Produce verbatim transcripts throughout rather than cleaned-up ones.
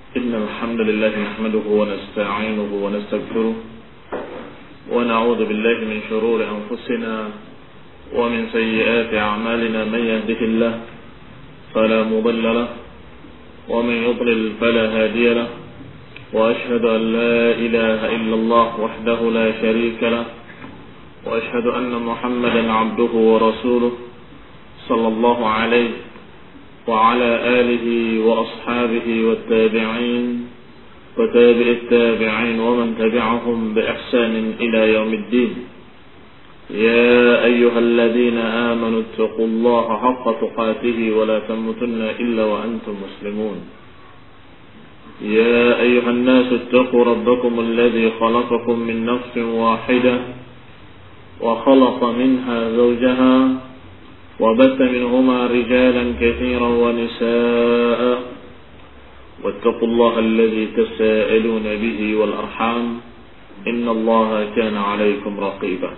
إن الحمد لله نحمده ونستعينه ونستغفره ونعوذ بالله من شرور أنفسنا ومن سيئات أعمالنا. من يهده الله فلا مضل له ومن يضلل فلا هادي له، وأشهد أن لا إله إلا الله وحده لا شريك له، وأشهد أن محمدا عبده ورسوله صلى الله عليه وعلى آله وأصحابه والتابعين وتابع التابعين ومن تبعهم بإحسان إلى يوم الدين. يا أيها الذين آمنوا اتقوا الله حق تقاته ولا تموتن إلا وأنتم مسلمون. يا أيها الناس اتقوا ربكم الذي خلقكم من نفس واحدة وخلق منها زوجها وبث منهما رجالا كثيرا ونساء، واتقوا الله الذي تساءلون به والأرحام إن الله كان عليكم رقيبا.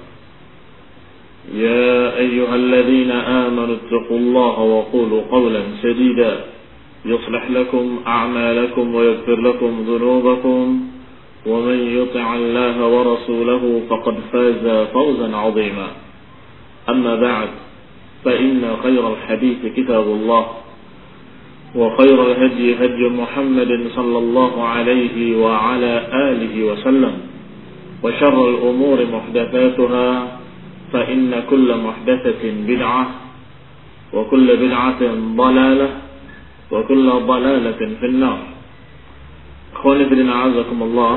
يا أيها الذين آمنوا اتقوا الله وقولوا قولا سديدا يصلح لكم أعمالكم ويغفر لكم ذنوبكم، ومن يطع الله ورسوله فقد فاز فوزا عظيما. أما بعد، فإن خير الحديث كتاب الله، وخير الهدي هدي محمد صلى الله عليه وعلى آله وسلم، وشر الأمور محدثاتها، فإن كل محدثة بدعة، وكل بدعة ضلالة، وكل ضلالة في النار. Akhwani fillah, a'azakumullah.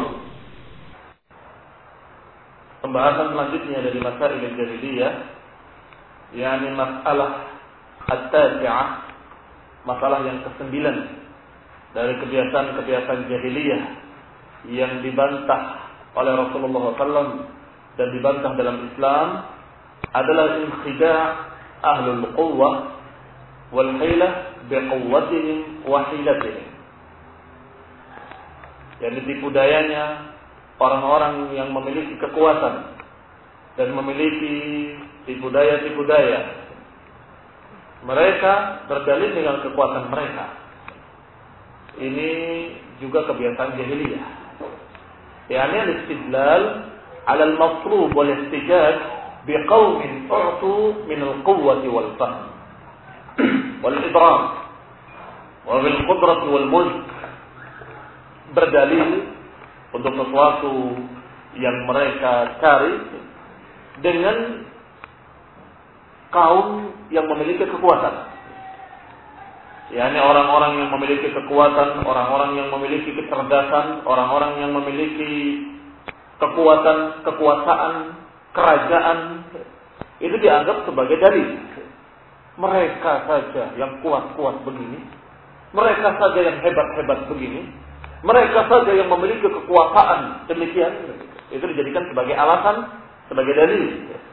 Pembahasan selanjutnya dari masail jahiliyah, yakni masalah at-tasi'ah, masalah yang kesembilan dari kebiasaan-kebiasaan jahiliyah yang dibantah oleh Rasulullah shallallahu alaihi wasallam dan dibantah dalam Islam, adalah inkhida' ahlul quwwah wal hilah biquwwatihim wa hilatihim. Yang ditipu dayanya orang-orang yang memiliki kekuatan dan memiliki tipu daya-tipu daya. Mereka berdalil dengan kekuatan mereka. Ini juga kebiasaan jahiliyah. Yani al-istidlal 'ala al-matlub wal ihtijaj biqaumin u'tu min al-quwwati wal fahm wal idrak wa bil qudrati wal mulk. Berdalil untuk sesuatu yang mereka cari dengan kaum yang memiliki kekuatan. yakni orang-orang yang memiliki kekuatan, orang-orang yang memiliki kecerdasan, orang-orang yang memiliki kekuatan, kekuasaan, kerajaan, itu dianggap sebagai dalil. Mereka saja yang kuat-kuat begini, mereka saja yang hebat-hebat begini, mereka saja yang memiliki kekuasaan demikian, itu dijadikan sebagai alasan, sebagai dalil.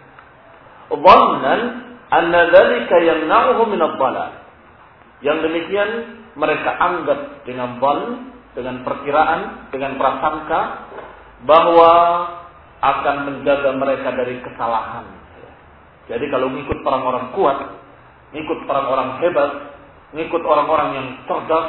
Dhannan anna dzalika yamna'uhu min ad-dhalal. Yang demikian mereka anggap dengan dhann, dengan perkiraan, dengan prasangka bahwa akan menjaga mereka dari kesalahan. Jadi kalau ngikut orang-orang kuat, ngikut orang-orang hebat, ngikut orang-orang yang cerdas,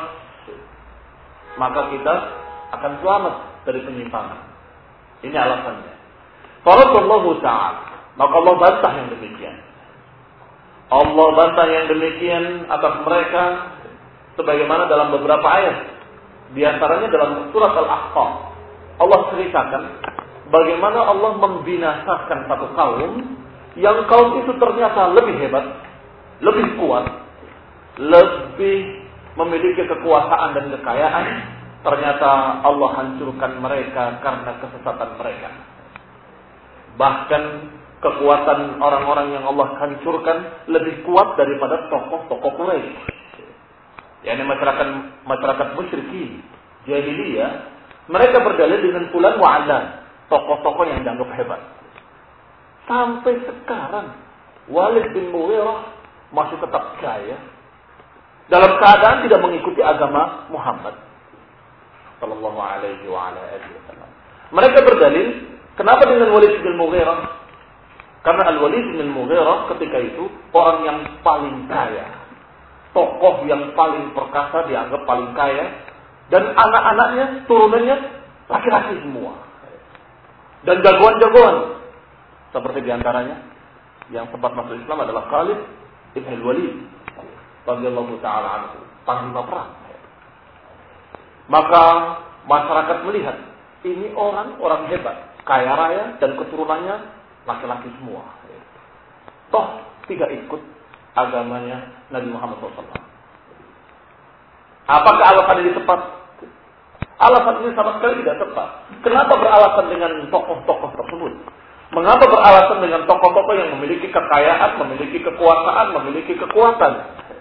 maka kita akan selamat dari penyimpangan. Ini alasannya. Faradallahu ta'ala. Maka Allah bantah yang demikian. Allah bantah yang demikian atas mereka sebagaimana dalam beberapa ayat. Di antaranya dalam surat Al-Ahqaf. Allah ceritakan bagaimana Allah membinasakan satu kaum yang kaum itu ternyata lebih hebat, lebih kuat, lebih memiliki kekuasaan dan kekayaan. Ternyata Allah hancurkan mereka karena kesesatan mereka. Bahkan kekuatan orang-orang yang Allah hancurkan lebih kuat daripada tokoh-tokoh Quraisy. yakni masyarakat masyarakat musyrikin jahiliyah, mereka berdalil dengan fulan wa alan, tokoh-tokoh yang dianggap hebat. Sampai sekarang Walid bin Mughirah masih tetap jaya dalam keadaan tidak mengikuti agama Muhammad sallallahu alaihi wa ala alihi wasallam. Mereka berdalil, kenapa dengan Walid bin Mughirah? Karena Al-Walid bin Mughirah ketika itu orang yang paling kaya, tokoh yang paling perkasa, dianggap paling kaya, Dan anak-anaknya, turunannya laki-laki semua. Dan jagoan-jagoan. Seperti diantaranya yang sempat masuk Islam adalah Khalid ibn al-Walid radhiyallahu ta'ala anhu, panglima perang. Maka masyarakat melihat ini orang orang hebat, kaya raya dan keturunannya laki-laki semua. Toh tidak ikut agamanya Nabi Muhammad shallallahu alaihi wasallam. Apakah alasan ini tepat? Alasan ini sama sekali tidak tepat. Kenapa beralasan dengan tokoh-tokoh tersebut? Mengapa beralasan dengan tokoh-tokoh yang memiliki kekayaan, memiliki kekuasaan, memiliki kekuatan?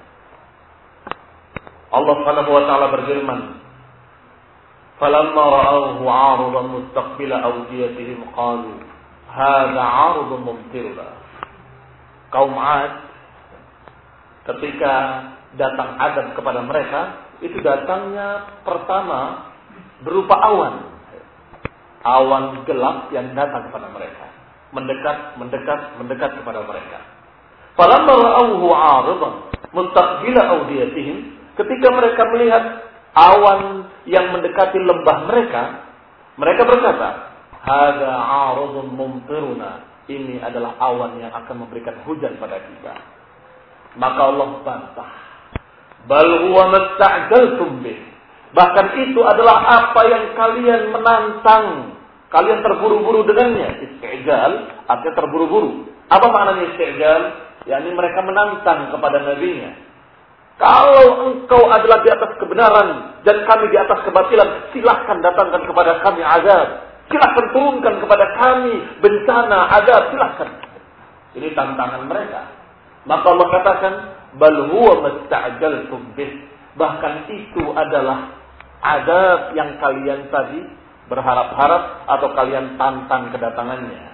Allah Subhanahu wa taala berfirman, "Falamma ra'awhu 'aridan mustaqbila awdiyatihim qalu, hadza 'aridun mumtiruna." Kaum 'Ad ketika datang adab kepada mereka, itu datangnya pertama berupa awan. Awan gelap yang datang kepada mereka. Mendekat, mendekat, mendekat kepada mereka. Falamma ra'awhu 'aridan mustaqbila awdiyatihim, ketika mereka melihat awan yang mendekati lembah mereka, mereka berkata, "Hadza 'aridun mumtiruna." Ini adalah awan yang akan memberikan hujan pada kita. Maka Allah bantah. Bal huwa masta'jaltum bih. Bahkan itu adalah apa yang kalian menantang. Kalian terburu-buru dengannya. Isti'jal artinya terburu-buru. Apa maknanya isti'jal? yakni mereka menantang kepada nabinya. Kalau engkau adalah di atas kebenaran dan kami di atas kebatilan, silahkan datangkan kepada kami azab. Silahkan turunkan kepada kami bencana, azab, silahkan. Ini tantangan mereka. Maka Allah katakan, bal huwa masta'jaltum bih. Bahkan itu adalah azab yang kalian tadi berharap-harap atau kalian tantang kedatangannya.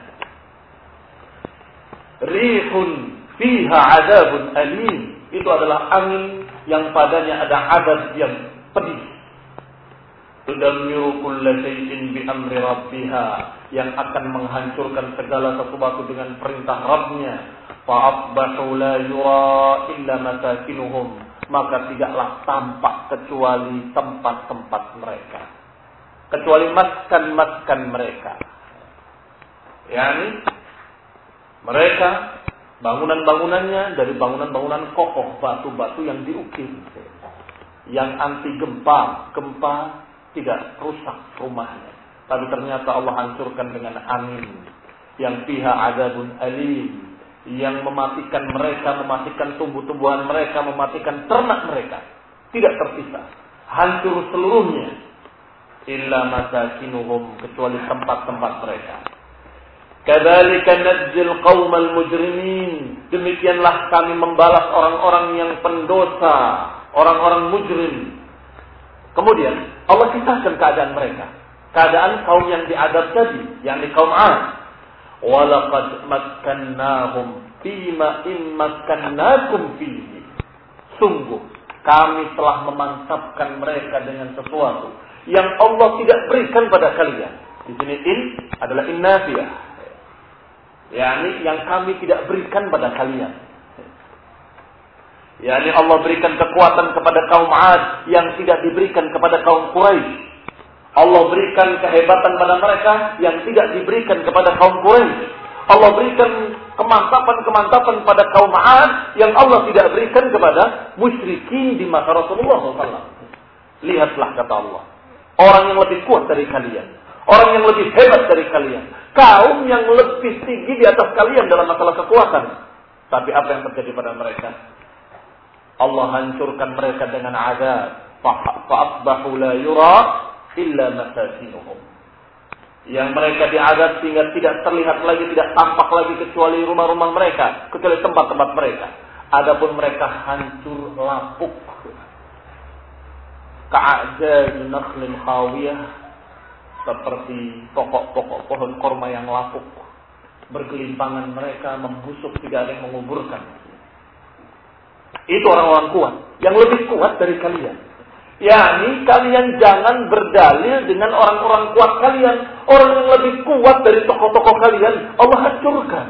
Rihun fiha azabun alim. Itu adalah angin yang padanya ada azab yang pedih. Tudammiru kulla shay'in bi amri rabbiha, yang akan menghancurkan segala sesuatu dengan perintah Rabb-nya. Fa asbahu la yura illa masakinuhum, maka tidaklah tampak kecuali tempat-tempat mereka, kecuali maskan-maskan mereka. Yani mereka bangunan-bangunannya dari bangunan-bangunan kokoh, batu-batu yang diukir, yang anti gempa. Gempa tidak rusak rumahnya, tapi ternyata Allah hancurkan dengan angin yang fiha azabun alim, yang mematikan mereka, mematikan tumbuh-tumbuhan mereka, mematikan ternak mereka, tidak tersisa, hancur seluruhnya. Illa masakinuhum, kecuali tempat-tempat mereka. Kadzalika najzil qaumal mujrimin, demikianlah kami membalas orang-orang yang pendosa, orang-orang mujrim. Kemudian Allah kisahkan keadaan mereka, keadaan kaum yang diadab tadi, yakni kaum 'Ad. Walaqad makkannahum fima immakkannakum fihi. Sungguh kami telah memantapkan mereka dengan sesuatu yang Allah tidak berikan pada kalian. Di sini in adalah innafiyah, yakni yang kami tidak berikan pada kalian. yakni Allah berikan kekuatan kepada kaum 'Ad yang tidak diberikan kepada kaum Quraisy. Allah berikan kehebatan pada mereka yang tidak diberikan kepada kaum Quraisy. Allah berikan kemantapan-kemantapan pada kaum 'Ad yang Allah tidak berikan kepada musyrikin di masa Rasulullah shallallahu alaihi wasallam. Lihatlah kata Allah, orang yang lebih kuat dari kalian, orang yang lebih hebat dari kalian, kaum yang lebih tinggi di atas kalian dalam masalah kekuatan. Tapi apa yang terjadi pada mereka? Allah hancurkan mereka dengan azab. Fa'asbahu la yura illa masakinuhum. Yang mereka diazab sehingga tidak terlihat lagi, tidak tampak lagi kecuali rumah-rumah mereka, kecuali tempat-tempat mereka. Adapun mereka hancur lapuk. Ka'ajal nakhlin khawiyah, seperti pokok-pokok pohon korma yang lapuk. Bergelimpangan mereka, membusuk, tidak ada yang menguburkan. Itu orang-orang kuat, yang lebih kuat dari kalian. yakni kalian jangan berdalil dengan orang-orang kuat kalian. Orang yang lebih kuat dari tokoh-tokoh kalian Allah hancurkan.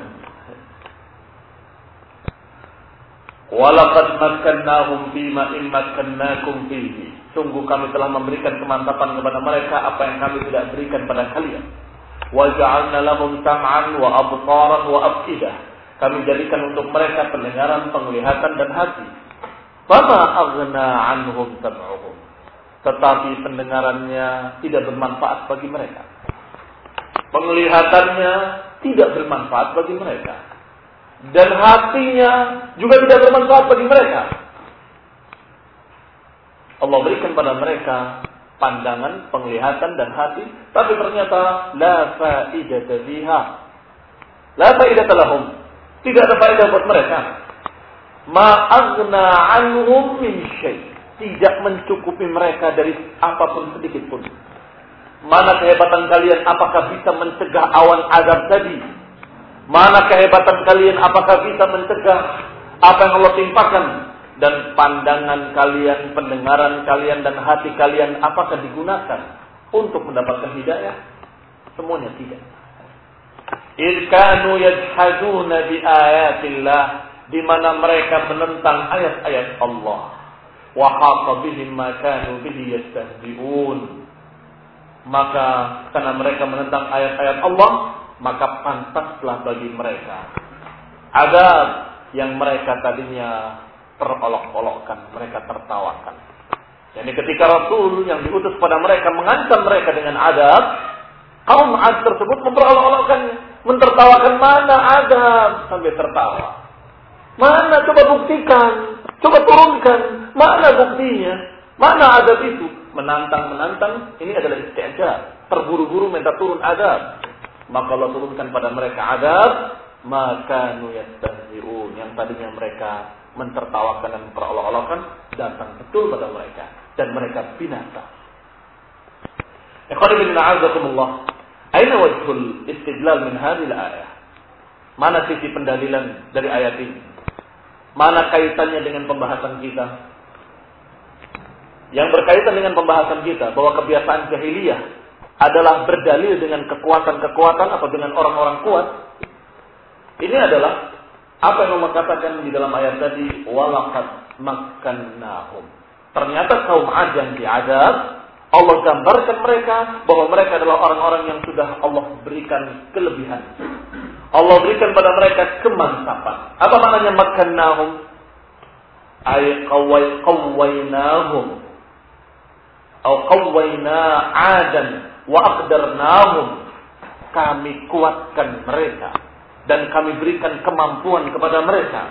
Walaqad makkannahum fima immakkannakum fihi. sungguh kami telah memberikan kemantapan kepada mereka apa yang kami tidak berikan pada kalian. Wa ja'alna lahum sam'an wa absaran wa afidah. Kami jadikan untuk mereka pendengaran, penglihatan dan hati. Fama aghna anhum sam'uhum. Tetapi pendengarannya tidak bermanfaat bagi mereka. Penglihatannya tidak bermanfaat bagi mereka. Dan hatinya juga tidak bermanfaat bagi mereka. Allah berikan pada mereka pandangan, penglihatan dan hati, tapi ternyata la faidata biha. La faidata lahum. Tidak ada faedah buat mereka. Ma aghna anhum min syai'. Tidak mencukupi mereka dari apapun sedikit pun. Mana kehebatan kalian apakah bisa mencegah awan azab tadi? Mana kehebatan kalian apakah bisa mencegah apa yang Allah timpakan? Dan pandangan kalian, pendengaran kalian dan hati kalian apakah digunakan untuk mendapatkan hidayah? Semuanya tidak. إِذْ كَانُوا يَجْحَدُونَ بِآيَاتِ اللَّهِ, di mana mereka menentang ayat-ayat Allah. وَحَاقَ بِهِمْ مَا كَانُوا بِهِ يَسْتَهْزِئُونَ. Maka karena mereka menentang ayat-ayat Allah, maka pantaslah bagi mereka azab yang mereka tadinya terolok-olokkan, mereka tertawakan. Jadi ketika Rasul yang diutus pada mereka mengancam mereka dengan azab, kaum Ad tersebut memperolok-olokkannya, mentertawakan. Mana azab sampai tertawa? Mana coba buktikan, coba turunkan, mana buktinya? Mana azab itu? Menantang-menantang, ini adalah isti'jab, terburu-buru minta turun azab. Maka Allah turunkan pada mereka azab, maka nuyastahzi'un, yang tadinya mereka mentertawakan dan memperolok-olokkan, datang betul pada mereka dan mereka binasa. Ikhwan fillah a'azakumullah. Aina wajhul istidlal min hadhihi al-ayah? Mana sisi pendalilan dari ayat ini? Mana kaitannya dengan pembahasan kita? Yang berkaitan dengan pembahasan kita bahwa kebiasaan jahiliyah adalah berdalil dengan kekuatan-kekuatan atau dengan orang-orang kuat. Ini adalah apa yang Allah katakan di dalam ayat tadi, walaqad makkannahum. Ternyata kaum Ad yang diadab, Allah gambarkan mereka bahwa mereka adalah orang-orang yang sudah Allah berikan kelebihan. Allah berikan pada mereka kemantapan. Apa maknanya makkannahum? Ay qawway qawwaynahum. Atau qawwayna 'adan wa aqdarnahum. Kami kuatkan mereka dan kami berikan kemampuan kepada mereka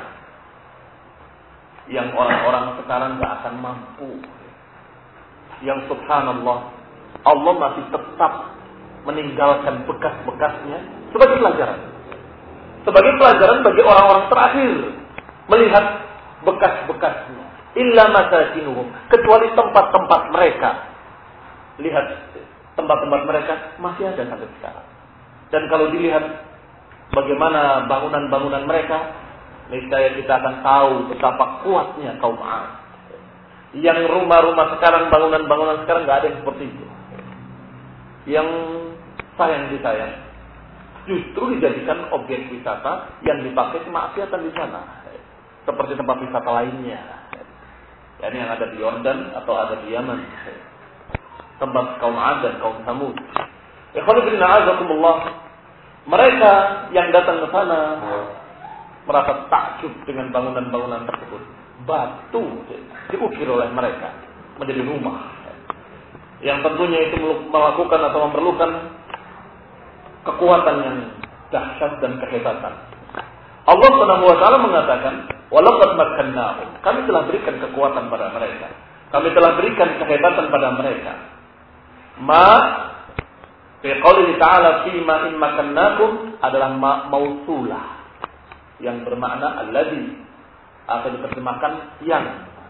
yang orang-orang sekarang tidak akan mampu. Yang subhanallah, Allah masih tetap meninggalkan bekas-bekasnya sebagai pelajaran. Sebagai pelajaran bagi orang-orang terakhir melihat bekas-bekasnya. Illa masakinuhum, kecuali tempat-tempat mereka. Lihat tempat-tempat mereka masih ada sampai sekarang. Dan kalau dilihat bagaimana bangunan-bangunan mereka, niscaya kita akan tahu betapa kuatnya kaum Ad. Yang rumah-rumah sekarang, bangunan-bangunan sekarang nggak ada yang seperti itu. Yang sayang disayang, justru dijadikan objek wisata yang dipakai kemaksiatan di sana, seperti tempat wisata lainnya. Yani yang ada di Yordan atau ada di Yaman, tempat kaum Ad dan kaum Samud. Ikhwan fillah a'azakumullah. Mereka yang datang ke sana merasa takjub dengan bangunan-bangunan tersebut. Batu diukir oleh mereka menjadi rumah, yang tentunya itu melakukan atau memerlukan kekuatan yang dahsyat dan kehebatan. Allah Subhanahu wa taala mengatakan, "Walaqad makkannahum." Kami telah berikan kekuatan pada mereka. Kami telah berikan kehebatan pada mereka. Ma fi qouli ta'ala fi ma in makkannakum adalah ma mausulah yang bermakna alladzi, atau diterjemahkan yang,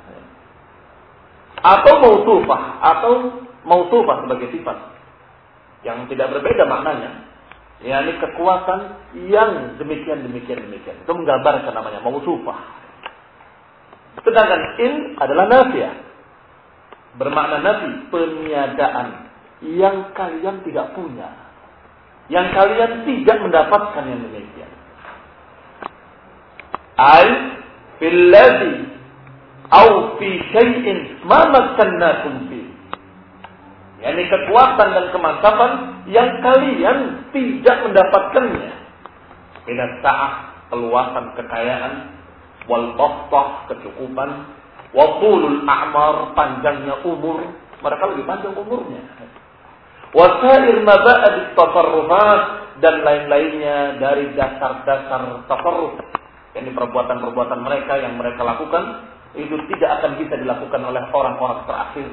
atau mausufah, atau mausufah sebagai sifat yang tidak berbeda maknanya. yakni kekuatan yang demikian demikian demikian. Itu menggambarkan namanya mausufah. Sedangkan in adalah nafiyah, bermakna nafi, peniadaan yang kalian tidak punya, yang kalian tidak mendapatkan yang demikian. Al filladhi au fi syai'in ma makkannakum fi. Yani kekuatan dan kemantapan yang kalian tidak mendapatkannya. Beda sa'ah, keluasan kekayaan, wal bahtah, kecukupan, wa tulul a'mar, panjangnya umur, mereka lebih panjang umurnya. Wa sa'ir maba'id tafarruhat, dan lain-lainnya dari dasar-dasar tafarruh. Yani perbuatan-perbuatan mereka yang mereka lakukan itu tidak akan bisa dilakukan oleh orang-orang terakhir.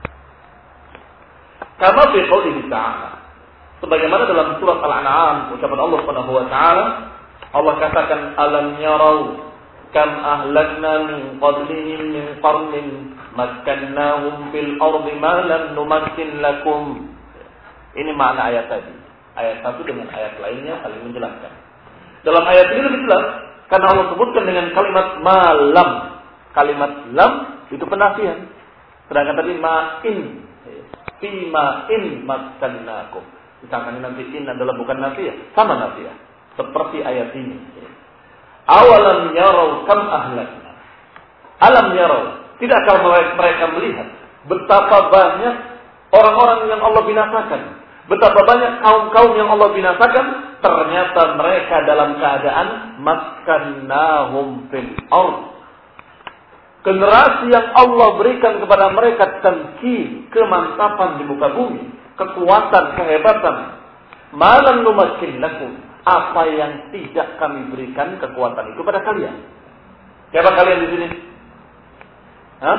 Kama fi qoulihi ta'ala, sebagaimana dalam surat Al-An'am ucapan Allah Subhanahu wa taala, Allah katakan alam yarau kam ahlakna min qablihim min qarnin makkannahum fil ardi ma lam numakkin lakum. Ini makna ayat tadi. Ayat satu dengan ayat lainnya saling menjelaskan. Dalam ayat ini lebih jelas karena Allah sebutkan dengan kalimat malam. Kalimat lam itu penafian. Sedangkan tadi ma'in, fi ma'in makkannakum. Misalkan nanti in adalah bukan nafiyah, sama nafiyah. Seperti ayat ini. Awalam yarau kam ahlakna. Alam yarau. Tidakkah mereka melihat betapa banyak orang-orang yang Allah binasakan? Betapa banyak kaum-kaum yang Allah binasakan? Ternyata mereka dalam keadaan makkannahum fil ardh. Generasi yang Allah berikan kepada mereka tamkin, kemantapan di muka bumi, kekuatan, kehebatan. Malam numakkin lakum, apa yang tidak kami berikan kekuatan itu pada kalian. Siapa kalian di sini? Hah?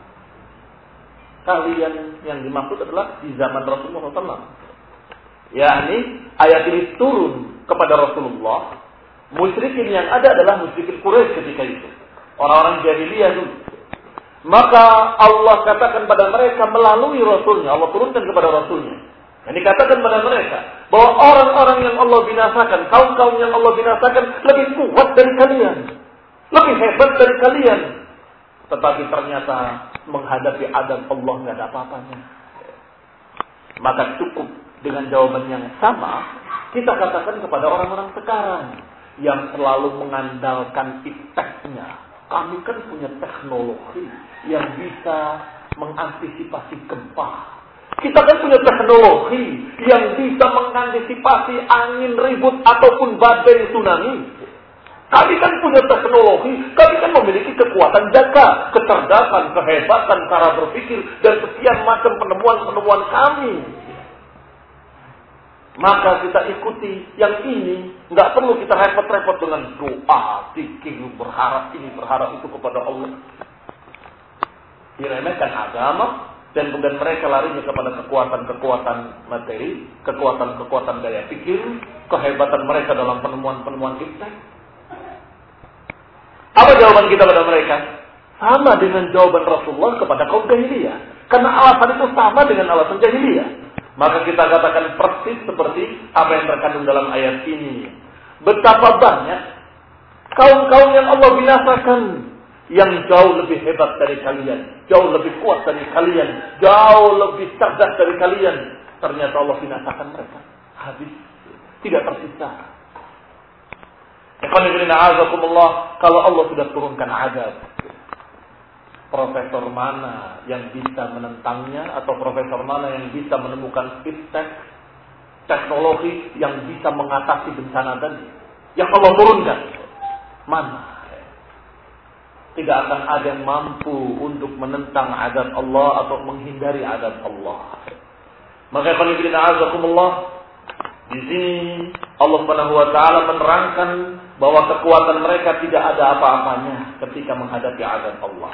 Kalian yang dimaksud adalah di zaman Rasulullah shallallahu alaihi wasallam. Yakni ayat ini turun kepada Rasulullah. Musyrikin yang ada adalah musyrikin Quraisy ketika itu. Orang-orang jahiliyah dulu. Maka Allah katakan pada mereka melalui Rasulnya. Allah turunkan kepada Rasulnya. Dan dikatakan pada mereka bahwa orang-orang yang Allah binasakan, kaum-kaum yang Allah binasakan lebih kuat dari kalian. Lebih hebat dari kalian. Tetapi ternyata menghadapi adab Allah tidak ada apa-apanya. Maka cukup dengan jawaban yang sama kita katakan kepada orang-orang sekarang yang selalu mengandalkan ipteknya. Kami kan punya teknologi yang bisa mengantisipasi gempa. Kita kan punya teknologi yang bisa mengantisipasi angin ribut ataupun badai tsunami. Kami kan punya teknologi, kami kan memiliki kekuatan jaga, kecerdasan, kehebatan, cara berpikir, dan sekian macam penemuan-penemuan kami. Maka kita ikuti yang ini. Nggak perlu kita repot-repot dengan doa, zikir, berharap ini, berharap itu kepada Allah. Diremehkan agama. Dan kemudian mereka larinya kepada kekuatan-kekuatan materi. Kekuatan-kekuatan gaya pikir. Kehebatan mereka dalam penemuan-penemuan kita. Apa jawaban kita pada mereka? Sama dengan jawaban Rasulullah kepada kaum jahiliyah. Karena alasan itu sama dengan alasan jahiliyah. Maka kita katakan persis seperti apa yang terkandung dalam ayat ini. Betapa banyak kaum-kaum yang Allah binasakan, yang jauh lebih hebat dari kalian, jauh lebih kuat dari kalian, jauh lebih cerdas dari kalian. Ternyata Allah binasakan mereka. Habis. Tidak tersisa. Kalau Allah sudah turunkan azab, profesor mana yang bisa menentangnya, atau profesor mana yang bisa menemukan iptek teknologi yang bisa mengatasi bencana tadi yang Allah turunkan? Mana? Tidak akan ada yang mampu untuk menentang azab Allah atau menghindari azab Allah. Maka Allah di sini Allah Subhanahu wa taala menerangkan bahwa kekuatan mereka tidak ada apa-apanya ketika menghadapi azab Allah.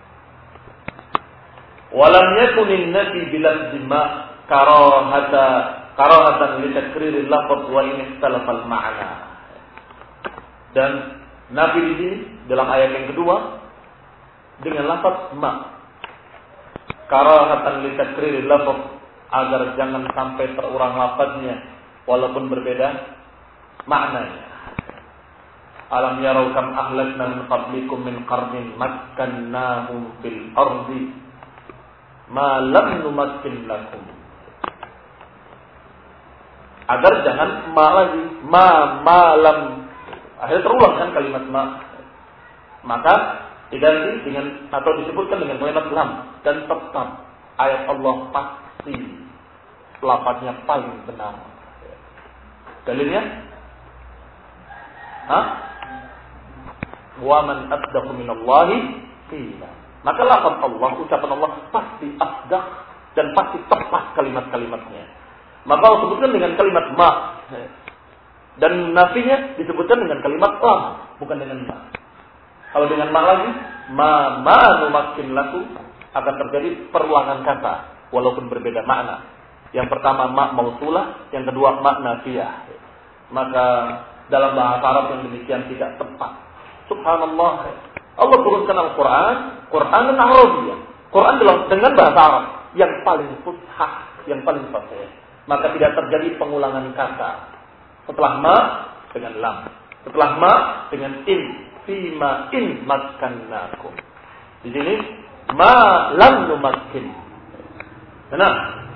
Walam yakunin nabi bilal jima karahata karahatan li takriril lafaz wa in ikhtalafal ma'na. Dan Nabi di sini dalam ayat yang kedua dengan lafaz ma karahatan li takriril lafaz, agar jangan sampai terulang lafaznya walaupun berbeda maknanya. Alam yarau kam ahlakna min qablikum min qarnin makkannahum fil ardi ma lam numakkin lakum. Agar jangan ma lagi, ma malam. Akhirnya terulang kan kalimat ma. Maka diganti dengan atau disebutkan dengan kalimat lam, dan tetap ayat Allah pasti lafadznya paling benar. Dalilnya, hah? Wa man asdaqu minallahi qila. Maka lafaz Allah, ucapan Allah pasti asdaq dan pasti tepat kalimat-kalimatnya. Maka Allah sebutkan dengan kalimat ma, dan nafinya disebutkan dengan kalimat lam, bukan dengan ma. Kalau dengan ma lagi, ma ma numakin laku, akan terjadi perulangan kata walaupun berbeda makna. Yang pertama ma mausulah, yang kedua ma nafiyah. Maka dalam bahasa Arab yang demikian tidak tepat. Subhanallah. Allah turunkan Al-Quran, Quran dan Arabiyah. Quran dengan bahasa Arab yang paling fushah, yang paling fasih. Maka tidak terjadi pengulangan kata. Setelah ma dengan lam, setelah ma dengan in, fima in makkannakum. Di sini ma lam numakkin. Nah,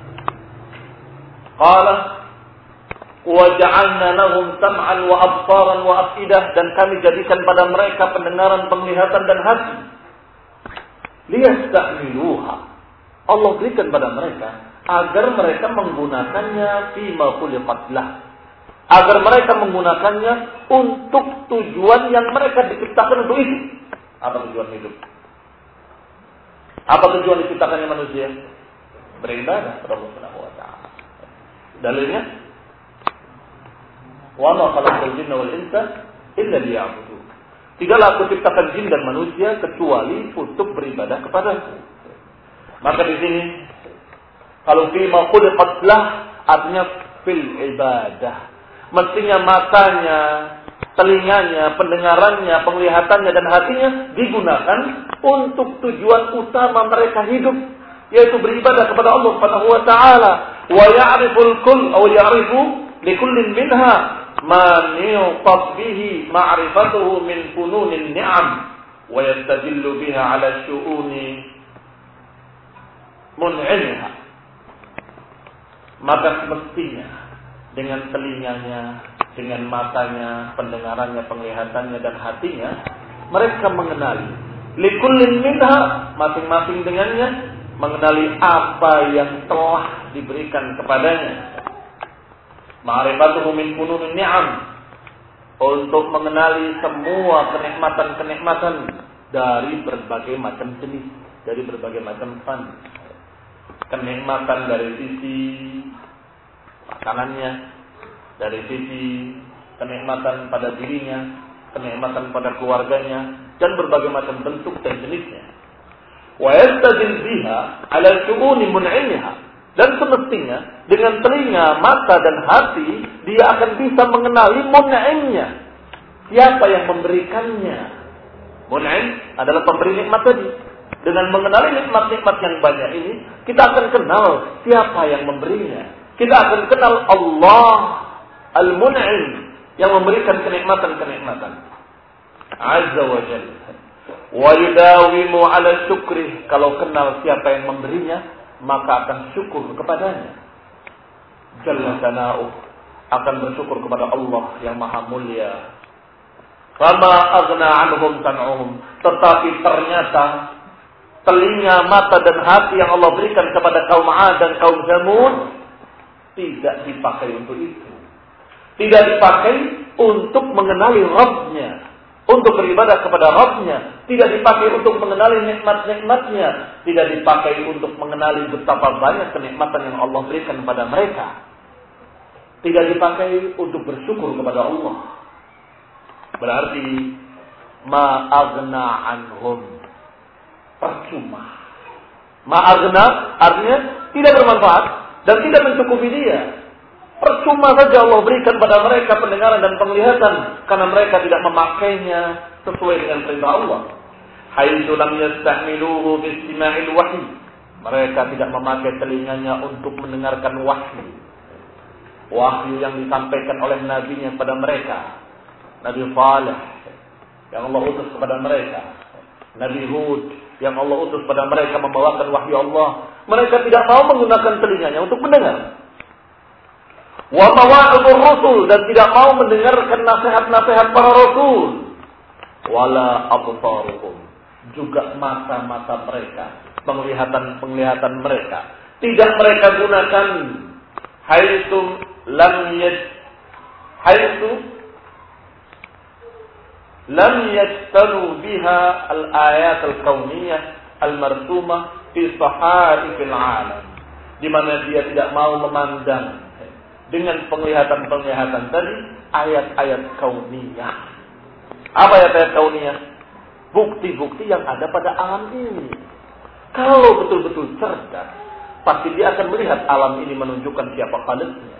qala wa ja'alna lahum sam'an wa absaran wa afidah, dan kami jadikan pada mereka pendengaran, penglihatan dan hati. Liyasta'miluha, Allah berikan pada mereka agar mereka menggunakannya fima khuliqat lah, agar mereka menggunakannya untuk tujuan yang mereka diciptakan untuk itu. Apa tujuan hidup? Apa tujuan diciptakannya manusia? Beribadah kepada Allah Subhanahu wa taala. Dalilnya, wa ma khalaqtul jinna wal insa illa liya'budun. Tidaklah aku ciptakan jin dan manusia kecuali untuk beribadah kepadaku. Maka di sini kalau fima khuliqat lah artinya fil ibadah. Mestinya matanya, telinganya, pendengarannya, penglihatannya dan hatinya digunakan untuk tujuan utama mereka hidup, yaitu beribadah kepada Allah Subhanahu wa taala. Wa ya'riful kull aw ya'rifu likullin minha ma yuqab bihi ma'rifatuhu min fununin ni'am wa yastadillu biha 'ala syu'uni mun'imha. Maka semestinya dengan telinganya, dengan matanya, pendengarannya, penglihatannya dan hatinya, mereka mengenali likullin minha, masing-masing dengannya mengenali apa yang telah diberikan kepadanya. Ma'rifatuhu min fununin ni'am, untuk mengenali semua kenikmatan-kenikmatan dari berbagai macam jenis, dari berbagai macam fan. Kenikmatan dari sisi makanannya, dari sisi kenikmatan pada dirinya, kenikmatan pada keluarganya, dan berbagai macam bentuk dan jenisnya. Wa yastadil biha 'ala syu'uni mun'imha, dan semestinya dengan telinga, mata dan hati dia akan bisa mengenali mun'imnya, siapa yang memberikannya. Mun'im adalah pemberi nikmat tadi. Dengan mengenali nikmat-nikmat yang banyak ini, kita akan kenal siapa yang memberinya. Kita akan kenal Allah Al-Mun'im yang memberikan kenikmatan-kenikmatan. Azza wa Jalla. Wa yudawimu 'ala syukri, kalau kenal siapa yang memberinya, maka akan syukur kepadanya. Jalla sana'uh, akan bersyukur kepada Allah yang maha mulia. Fama aghna 'anhum sam'uhum, tetapi ternyata telinga, mata dan hati yang Allah berikan kepada kaum 'Ad dan kaum Tsamud tidak dipakai untuk itu. Tidak dipakai untuk mengenali Rabb-Nya, untuk beribadah kepada Rabb-Nya. Tidak dipakai untuk mengenali nikmat-nikmatnya. Tidak dipakai untuk mengenali betapa banyak kenikmatan yang Allah berikan kepada mereka. Tidak dipakai untuk bersyukur kepada Allah. Berarti ma aghna anhum, percuma. Ma'agna artinya tidak bermanfaat dan tidak mencukupi dia. Percuma saja Allah berikan pada mereka pendengaran dan penglihatan karena mereka tidak memakainya sesuai dengan perintah Allah. Haitsu lam yastahmiluhu bi istima'il wahyi. Mereka tidak memakai telinganya untuk mendengarkan wahyu. Wahyu yang disampaikan oleh nabinya kepada mereka. Nabi Saleh yang Allah utus kepada mereka. Nabi Hud yang Allah utus pada mereka membawakan wahyu Allah. Mereka tidak mau menggunakan telinganya untuk mendengar. Wa mawa'idul rasul, dan tidak mau mendengarkan nasihat-nasihat para rasul. Wala absaruhum, juga mata-mata mereka, penglihatan-penglihatan mereka. Tidak mereka gunakan haitsu lam yaj haitsu lam yajtanu biha al-ayat al-kauniyah al-marsumah fi saharifil alam, di mana dia tidak mau memandang dengan penglihatan-penglihatan tadi ayat-ayat kauniyah. Apa ayat-ayat kauniyah? Bukti-bukti yang ada pada alam ini. Kalau betul-betul cerdas, pasti dia akan melihat alam ini menunjukkan siapa Khaliqnya.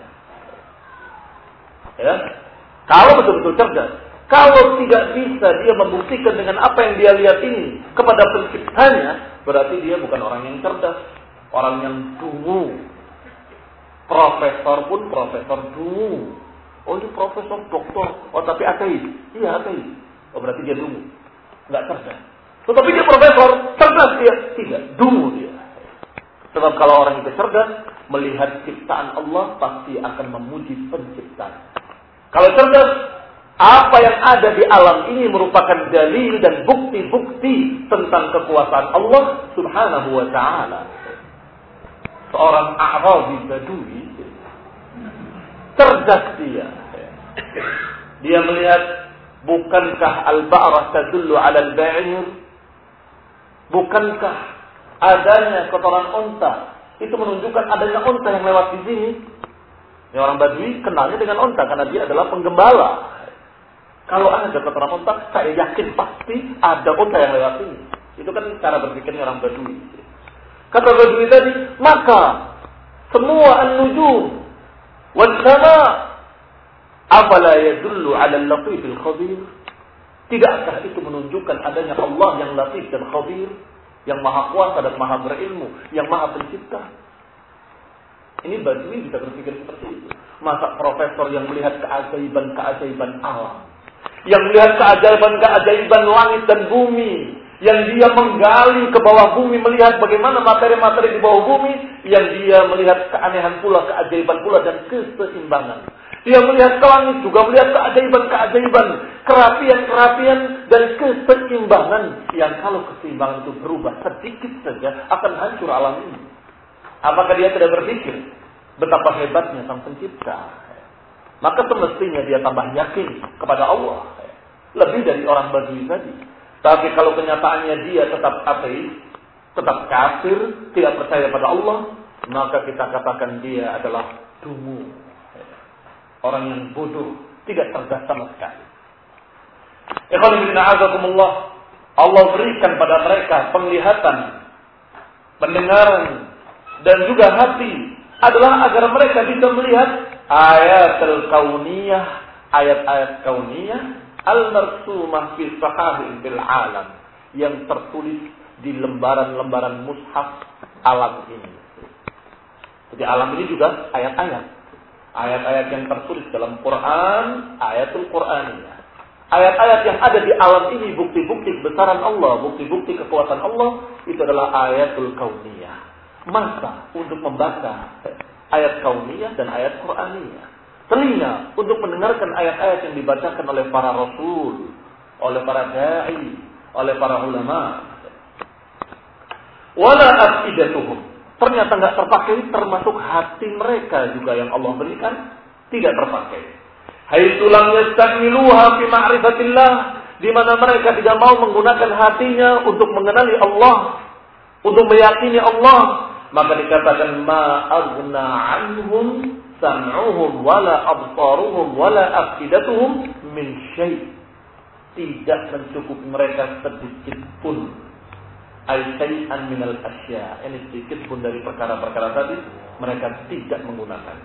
Ya? Kalau betul-betul cerdas. Kalau tidak bisa dia membuktikan dengan apa yang dia lihat ini kepada penciptanya, berarti dia bukan orang yang cerdas, orang yang dungu. Profesor pun profesor dungu. Oh, ini profesor doktor. Oh, tapi ateis. Iya, ateis. Oh, berarti dia dungu. Enggak cerdas. Tetapi dia profesor, cerdas dia. Tidak, dungu dia. Sebab kalau orang itu cerdas, melihat ciptaan Allah pasti akan memuji pencipta. Kalau cerdas, apa yang ada di alam ini merupakan dalil dan bukti-bukti tentang kekuasaan Allah Subhanahu wa ta'ala. Seorang A'rabi Badui, cerdas dia. Dia melihat, bukankah al-ba'rah tadullu 'ala al-ba'ir? Bukankah adanya kotoran unta itu menunjukkan adanya unta yang lewat di sini? Ini orang Badui kenalnya dengan unta karena dia adalah penggembala. Kalau ada kotoran unta, saya yakin pasti ada unta yang lewat sini. Itu kan cara berpikirnya orang Badui. Kata Badui tadi, maka semua an-nujum wal sama afala yadullu 'ala al-latifil khabir? Tidakkah itu menunjukkan adanya Allah yang latif dan khabir, yang maha kuasa dan maha berilmu, yang maha pencipta? Ini Badui bisa berpikir seperti itu. Masa profesor yang melihat keajaiban-keajaiban alam, yang melihat keajaiban-keajaiban langit dan bumi, yang dia menggali ke bawah bumi, melihat bagaimana materi-materi di bawah bumi, yang dia melihat keanehan pula, keajaiban pula, dan keseimbangan. Dia melihat ke langit juga, melihat keajaiban-keajaiban, kerapian-kerapian, dan keseimbangan, yang kalau keseimbangan itu berubah sedikit saja, akan hancur alam ini. Apakah dia tidak berpikir betapa hebatnya Sang Pencipta? Maka semestinya dia tambah yakin kepada Allah, lebih dari orang Badui tadi. Tapi kalau kenyataannya dia tetap ateis, tetap kafir, tidak percaya pada Allah, maka kita katakan dia adalah dungu, orang yang bodoh, tidak cerdas sama sekali. Ikhwan fillah azakumullah, Allah berikan pada mereka penglihatan, pendengaran, dan juga hati, adalah agar mereka bisa melihat ayat al-kauniyah, ayat-ayat kauniyah al-marsumah fi sahahil bil alam, yang tertulis di lembaran-lembaran mushaf alam ini. Jadi alam ini juga ayat-ayat. Ayat-ayat yang tertulis dalam Quran, ayatul Quraniyah. Ayat-ayat yang ada di alam ini, bukti-bukti kebesaran Allah, bukti-bukti kekuatan Allah, itu adalah ayatul kauniyah. Mata untuk membaca ayat kauniyah dan ayat Quraniyah. Telinga untuk mendengarkan ayat-ayat yang dibacakan oleh para rasul, oleh para da'i, oleh para ulama. Wala afidatuhum, ternyata enggak terpakai, termasuk hati mereka juga yang Allah berikan tidak terpakai. Haitsu lam yastamiluha fi ma'rifatillah, di mana mereka tidak mau menggunakan hatinya untuk mengenali Allah, untuk meyakini Allah, maka dikatakan ma aghna anhum sam'uhum wala absaruhum wala afidatuhum min syai'. Tidak mencukupi mereka sedikit pun, ay syai'an minal asya', ini sedikit pun dari perkara-perkara tadi mereka tidak menggunakan.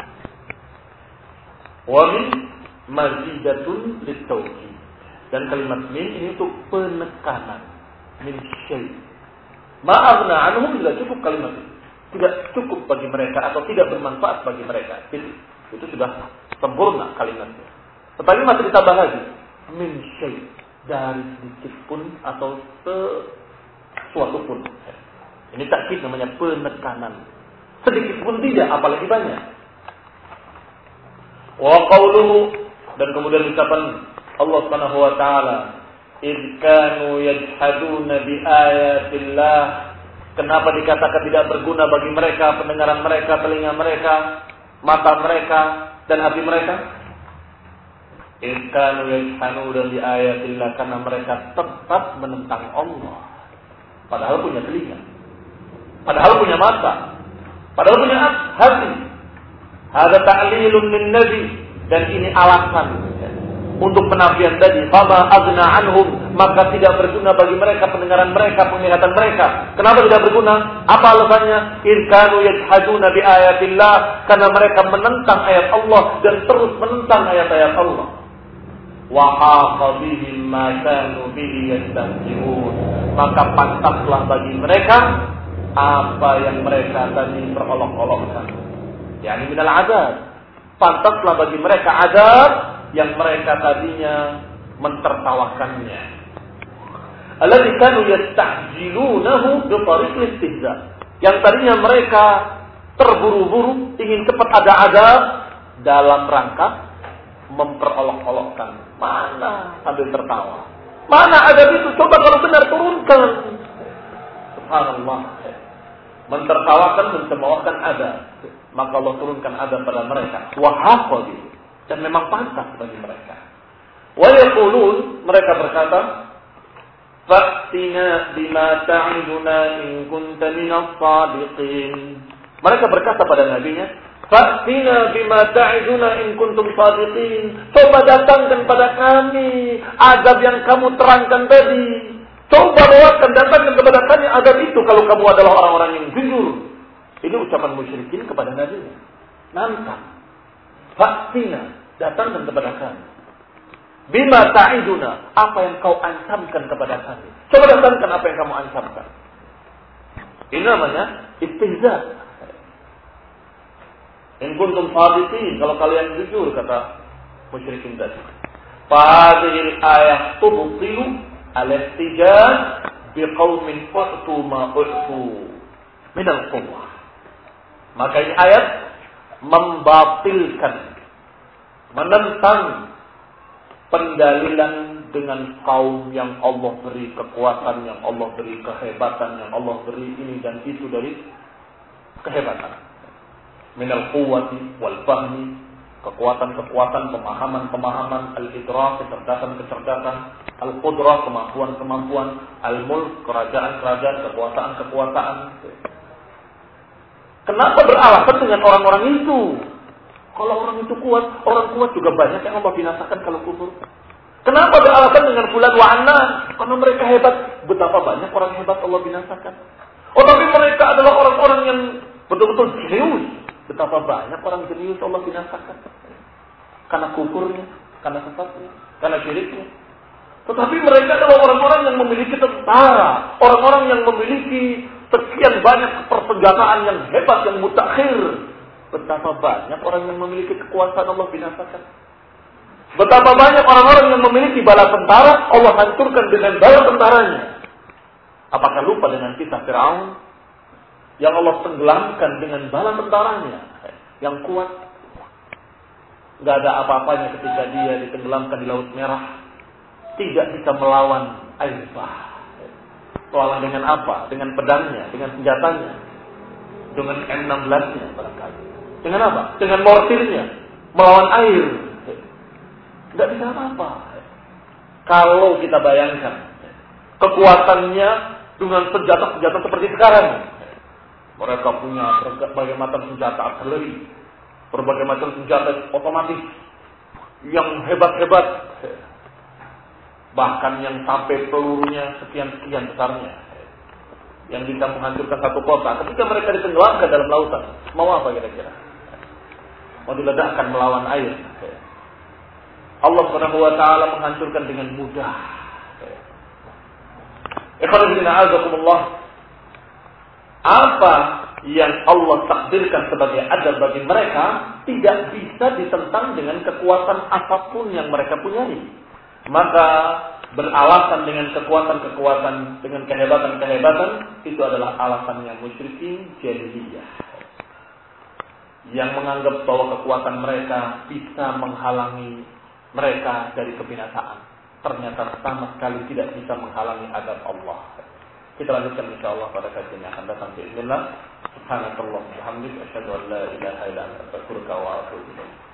Wa min mazidatun litawkid, dan kalimat min ini untuk penekanan. Min syai', ma aghna anhum, tidak cukup kalimat itu, tidak cukup bagi mereka atau tidak bermanfaat bagi mereka. Itu, itu sudah sempurna kalimatnya. Tetapi masih ditambah lagi, min syai', dari sedikit pun atau sesuatu pun. Ini takkid, namanya penekanan. Sedikit pun tidak, apalagi banyak. Wa qawluhu, dan kemudian ucapan Allah Subhanahu wa taala, id kanu yajhaduna bi ayatillah. Kenapa dikatakan tidak berguna bagi mereka pendengaran mereka, telinga mereka, mata mereka dan hati mereka? Id kanu yajhaduna bi ayatillah, karena mereka tetap menentang Allah. Padahal punya telinga, padahal punya mata, padahal punya hati. Ada ta'lilun min nabi, dan ini alasan untuk penafian tadi. Fama aghna anhum, maka tidak berguna bagi mereka pendengaran mereka, penglihatan mereka. Kenapa tidak berguna? Apa alasannya? In kanu yajhaduna bi ayatillah, karena mereka menentang ayat Allah dan terus menentang ayat-ayat Allah. Wa haqa bihim ma kanu bihi yastahzi'un, maka pantaslah bagi mereka apa yang mereka tadi berolok-olokkan. Yani minal azab, pantaslah bagi mereka azab yang mereka tadinya mentertawakannya. Alladzi kanu yasta'jilunahu bi tariqil istihza, yang tadinya mereka terburu-buru ingin cepat ada azab dalam rangka memperolok-olokkan. Mana sambil tertawa? Mana azab itu? Coba kalau benar turunkan. Subhanallah. Mentertawakan, mencemoohkan azab. Maka Allah turunkan azab pada mereka. Wa haqadi, dan memang pantas bagi mereka. Wa yaqulun, mereka berkata, fa'tina bima ta'iduna in kunta minas sadiqin. Mereka berkata pada nabinya, fa'tina bima ta'iduna in kuntum sadiqin. Coba datangkan pada kami azab yang kamu terangkan tadi. Coba bawakan, datangkan kepada kami azab itu kalau kamu adalah orang-orang yang jujur. Ini ucapan musyrikin kepada nabinya. Nantang. Fa'tina, datangkan kepada kami. Bima ta'iduna, apa yang kau ancamkan kepada kami. Coba datangkan apa yang kamu ancamkan. Ini namanya istihza. In kuntum shadiqin, kalau kalian jujur, kata musyrikin tadi. Fadhil ayat tubtilu al-ihtijaj biqaumin fa'tu ma u'tu min al-quwwah. Maka ini ayat membatilkan, menentang pendalilan dengan kaum yang Allah beri kekuatan, yang Allah beri kehebatan, yang Allah beri ini dan itu dari kehebatan. Minal quwwati wal fahmi, kekuatan-kekuatan, pemahaman-pemahaman, al-idrak, kecerdasan-kecerdasan, al-qudrah, kemampuan-kemampuan, al-mulk, kerajaan-kerajaan, kekuasaan-kekuasaan. Kenapa beralasan dengan orang-orang itu? Kalau orang itu kuat, orang kuat juga banyak yang Allah binasakan kalau kufur. Kenapa beralasan dengan fulan wa anna? Karena mereka hebat. Betapa banyak orang hebat Allah binasakan. Oh, tapi mereka adalah orang-orang yang betul-betul jenius. Betapa banyak orang jenius Allah binasakan. Karena kufurnya, karena sesatnya, karena syiriknya. Tetapi mereka adalah orang-orang yang memiliki tentara, orang-orang yang memiliki sekian banyak persenjataan yang hebat, yang mutakhir. Betapa banyak orang yang memiliki kekuasaan Allah binasakan. Betapa banyak orang-orang yang memiliki bala tentara, Allah hancurkan dengan bala tentaranya. Apakah lupa dengan kisah Fir'aun yang Allah tenggelamkan dengan bala tentaranya yang kuat? Gak ada apa-apanya ketika dia ditenggelamkan di Laut Merah. Tidak bisa melawan air bah. Melawan dengan apa? Dengan pedangnya, dengan senjatanya, dengan M enam belas-nya barangkali. Dengan apa? Dengan mortirnya, melawan air. Tidak bisa apa-apa. Kalau kita bayangkan kekuatannya dengan senjata-senjata seperti sekarang. Mereka punya berbagai macam senjata artileri, berbagai macam senjata otomatis yang hebat-hebat. Bahkan yang sampai pelurunya sekian-sekian besarnya. Yang bisa menghancurkan satu kota. Ketika mereka ditenggelamkan dalam lautan, mau apa kira-kira? Mau diledakkan melawan air. Allah Subhanahu wa taala menghancurkan dengan mudah. Ikhwanuddin a'azakumullah. Apa yang Allah takdirkan sebagai adab bagi mereka tidak bisa ditentang dengan kekuatan apapun yang mereka punyai. Maka beralasan dengan kekuatan-kekuatan, dengan kehebatan-kehebatan, itu adalah alasannya musyrikin jahiliyah. Yang menganggap bahwa kekuatan mereka bisa menghalangi mereka dari kebinasaan. ternyata sama sekali tidak bisa menghalangi azab Allah. Kita lanjutkan insyaallah pada kajian yang akan datang. Bismillah. Subhanallah wa bihamdihi asyhadu an la ilaha illa anta astaghfiruka wa atubu ilaik.